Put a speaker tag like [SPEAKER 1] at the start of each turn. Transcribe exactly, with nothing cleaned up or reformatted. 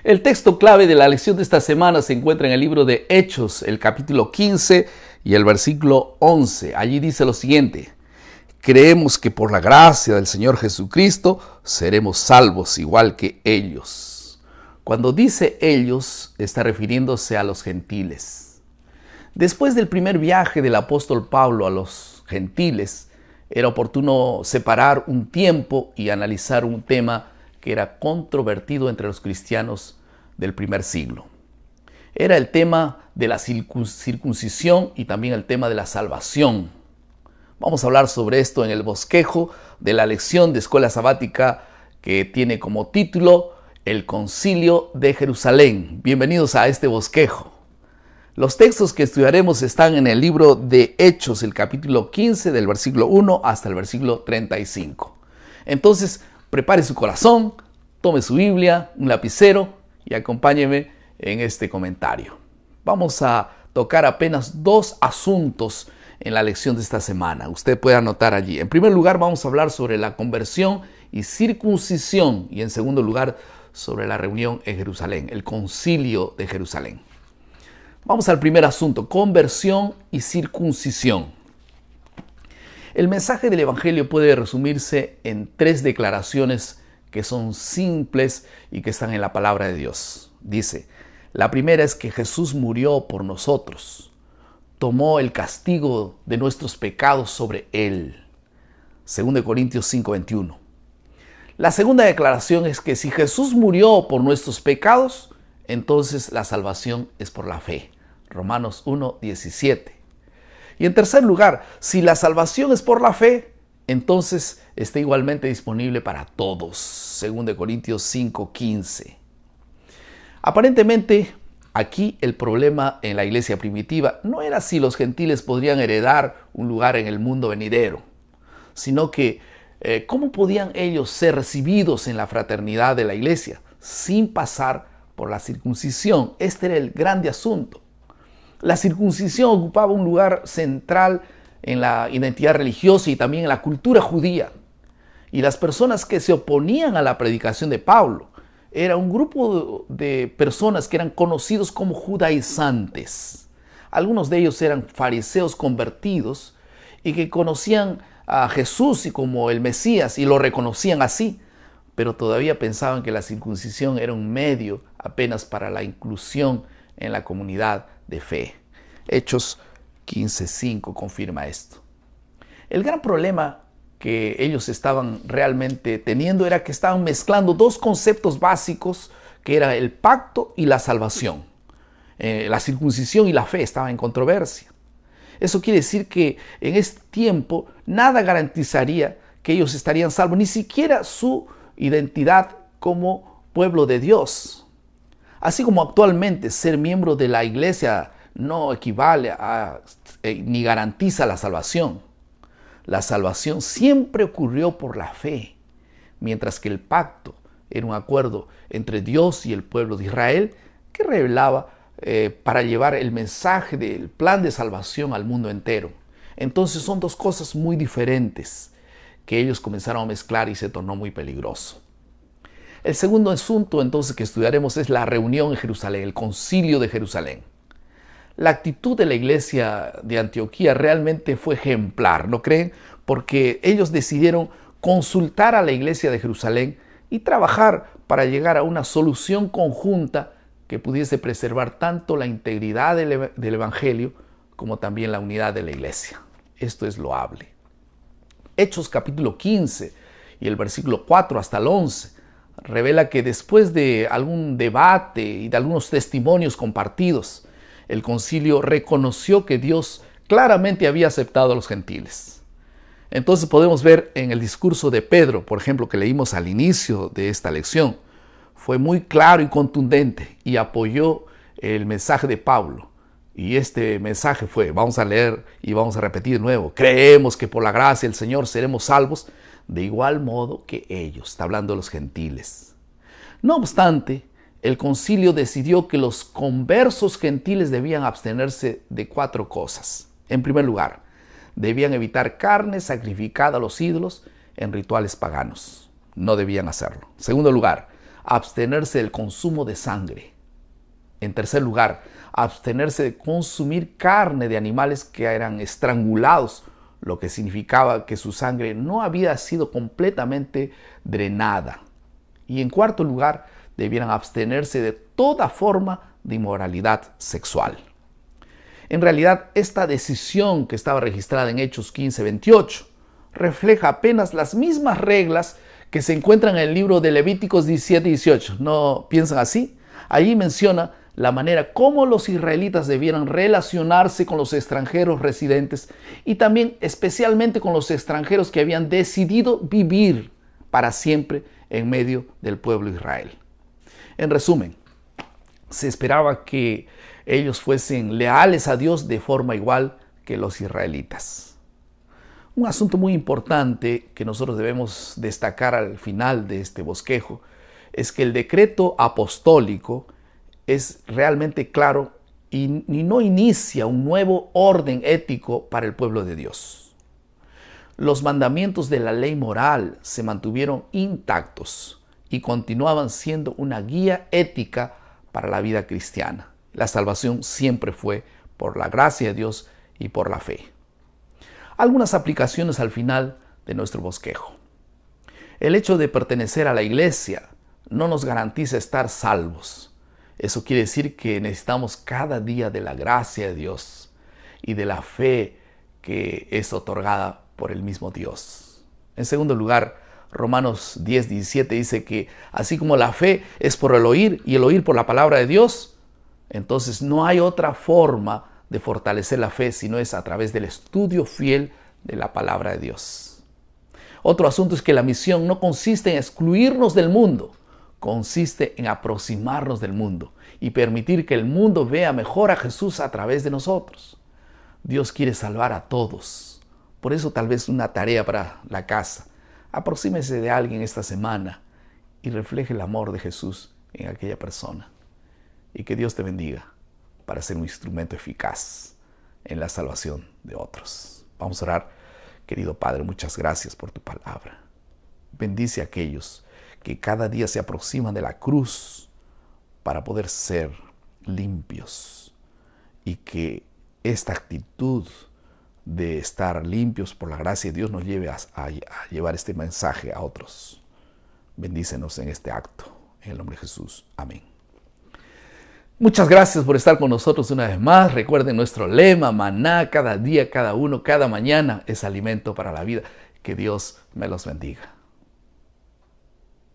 [SPEAKER 1] El texto clave de la lección de esta semana se encuentra en el libro de Hechos, el capítulo quince y el versículo once. Allí dice lo siguiente: creemos que por la gracia del Señor Jesucristo seremos salvos igual que ellos. Cuando dice ellos, está refiriéndose a los gentiles. Después del primer viaje del apóstol Pablo a los gentiles, era oportuno separar un tiempo y analizar un tema que era controvertido entre los cristianos del primer siglo. Era el tema de la circuncisión y también el tema de la salvación. Vamos a hablar sobre esto en el bosquejo de la lección de escuela sabática que tiene como título El Concilio de Jerusalén. Bienvenidos a este bosquejo. Los textos que estudiaremos están en el libro de Hechos, el capítulo quince, del versículo uno hasta el versículo treinta y cinco. Entonces, prepare su corazón, tome su Biblia, un lapicero y acompáñeme en este comentario. Vamos a tocar apenas dos asuntos en la lección de esta semana. Usted puede anotar allí. En primer lugar, vamos a hablar sobre la conversión y circuncisión. Y en segundo lugar, sobre la reunión en Jerusalén, el concilio de Jerusalén. Vamos al primer asunto: conversión y circuncisión. El mensaje del Evangelio puede resumirse en tres declaraciones que son simples y que están en la palabra de Dios. Dice, la primera es que Jesús murió por nosotros, tomó el castigo de nuestros pecados sobre él. Segundo Corintios cinco veintiuno. La segunda declaración es que si Jesús murió por nuestros pecados, entonces la salvación es por la fe. Romanos uno diecisiete. Y en tercer lugar, si la salvación es por la fe, entonces está igualmente disponible para todos. Segundo Corintios cinco quince. Aparentemente, aquí el problema en la iglesia primitiva no era si los gentiles podrían heredar un lugar en el mundo venidero, sino que eh, cómo podían ellos ser recibidos en la fraternidad de la iglesia sin pasar por la circuncisión. Este era el grande asunto. La circuncisión ocupaba un lugar central en la identidad religiosa y también en la cultura judía. Y las personas que se oponían a la predicación de Pablo era un grupo de personas que eran conocidos como judaizantes. Algunos de ellos eran fariseos convertidos y que conocían a Jesús y como el Mesías y lo reconocían así, pero todavía pensaban que la circuncisión era un medio apenas para la inclusión en la comunidad de fe. Hechos quince cinco confirma esto. El gran problema que ellos estaban realmente teniendo era que estaban mezclando dos conceptos básicos, que era el pacto y la salvación. Eh, la circuncisión y la fe estaban en controversia. Eso quiere decir que en este tiempo nada garantizaría que ellos estarían salvos, ni siquiera su identidad como pueblo de Dios. Así como actualmente ser miembro de la iglesia no equivale a, eh, ni garantiza la salvación. La salvación siempre ocurrió por la fe, mientras que el pacto era un acuerdo entre Dios y el pueblo de Israel que revelaba eh, para llevar el mensaje del plan de salvación al mundo entero. Entonces son dos cosas muy diferentes que ellos comenzaron a mezclar y se tornó muy peligroso. El segundo asunto entonces que estudiaremos es la reunión en Jerusalén, el concilio de Jerusalén. La actitud de la iglesia de Antioquía realmente fue ejemplar, ¿no creen? Porque ellos decidieron consultar a la iglesia de Jerusalén y trabajar para llegar a una solución conjunta que pudiese preservar tanto la integridad del, del Evangelio como también la unidad de la iglesia. Esto es loable. Hechos capítulo quince y el versículo cuatro hasta el once revela que después de algún debate y de algunos testimonios compartidos, el concilio reconoció que Dios claramente había aceptado a los gentiles. Entonces podemos ver en el discurso de Pedro, por ejemplo, que leímos al inicio de esta lección, fue muy claro y contundente y apoyó el mensaje de Pablo. Y este mensaje fue, vamos a leer y vamos a repetir de nuevo, creemos que por la gracia del Señor seremos salvos de igual modo que ellos. Está hablando de los gentiles. No obstante, el concilio decidió que los conversos gentiles debían abstenerse de cuatro cosas. En primer lugar, debían evitar carne sacrificada a los ídolos en rituales paganos. No debían hacerlo. En segundo lugar, abstenerse del consumo de sangre. En tercer lugar, abstenerse de consumir carne de animales que eran estrangulados, lo que significaba que su sangre no había sido completamente drenada. Y en cuarto lugar, debieran abstenerse de toda forma de inmoralidad sexual. En realidad, esta decisión que estaba registrada en Hechos quince veintiocho refleja apenas las mismas reglas que se encuentran en el libro de Levíticos diecisiete dieciocho. ¿No piensan así? Allí menciona la manera como los israelitas debieran relacionarse con los extranjeros residentes y también especialmente con los extranjeros que habían decidido vivir para siempre en medio del pueblo de Israel. En resumen, se esperaba que ellos fuesen leales a Dios de forma igual que los israelitas. Un asunto muy importante que nosotros debemos destacar al final de este bosquejo es que el decreto apostólico es realmente claro y, y no inicia un nuevo orden ético para el pueblo de Dios. Los mandamientos de la ley moral se mantuvieron intactos y continuaban siendo una guía ética para la vida cristiana. La salvación siempre fue por la gracia de Dios y por la fe. Algunas aplicaciones al final de nuestro bosquejo. El hecho de pertenecer a la iglesia no nos garantiza estar salvos. Eso quiere decir que necesitamos cada día de la gracia de Dios y de la fe que es otorgada por el mismo Dios. En segundo lugar, Romanos diez diecisiete dice que así como la fe es por el oír y el oír por la palabra de Dios, entonces no hay otra forma de fortalecer la fe si no es a través del estudio fiel de la palabra de Dios. Otro asunto es que la misión no consiste en excluirnos del mundo, consiste en aproximarnos del mundo y permitir que el mundo vea mejor a Jesús a través de nosotros. Dios quiere salvar a todos. Por eso tal vez una tarea para la casa. Aproxímese de alguien esta semana y refleje el amor de Jesús en aquella persona. Y que Dios te bendiga para ser un instrumento eficaz en la salvación de otros. Vamos a orar. Querido Padre, muchas gracias por tu palabra. Bendice a aquellos que cada día se aproximan de la cruz para poder ser limpios y que esta actitud de estar limpios por la gracia de Dios nos lleve a, a, a llevar este mensaje a otros. Bendícenos en este acto. En el nombre de Jesús. Amén. Muchas gracias por estar con nosotros una vez más. Recuerden nuestro lema, maná, cada día, cada uno, cada mañana es alimento para la vida. Que Dios me los bendiga.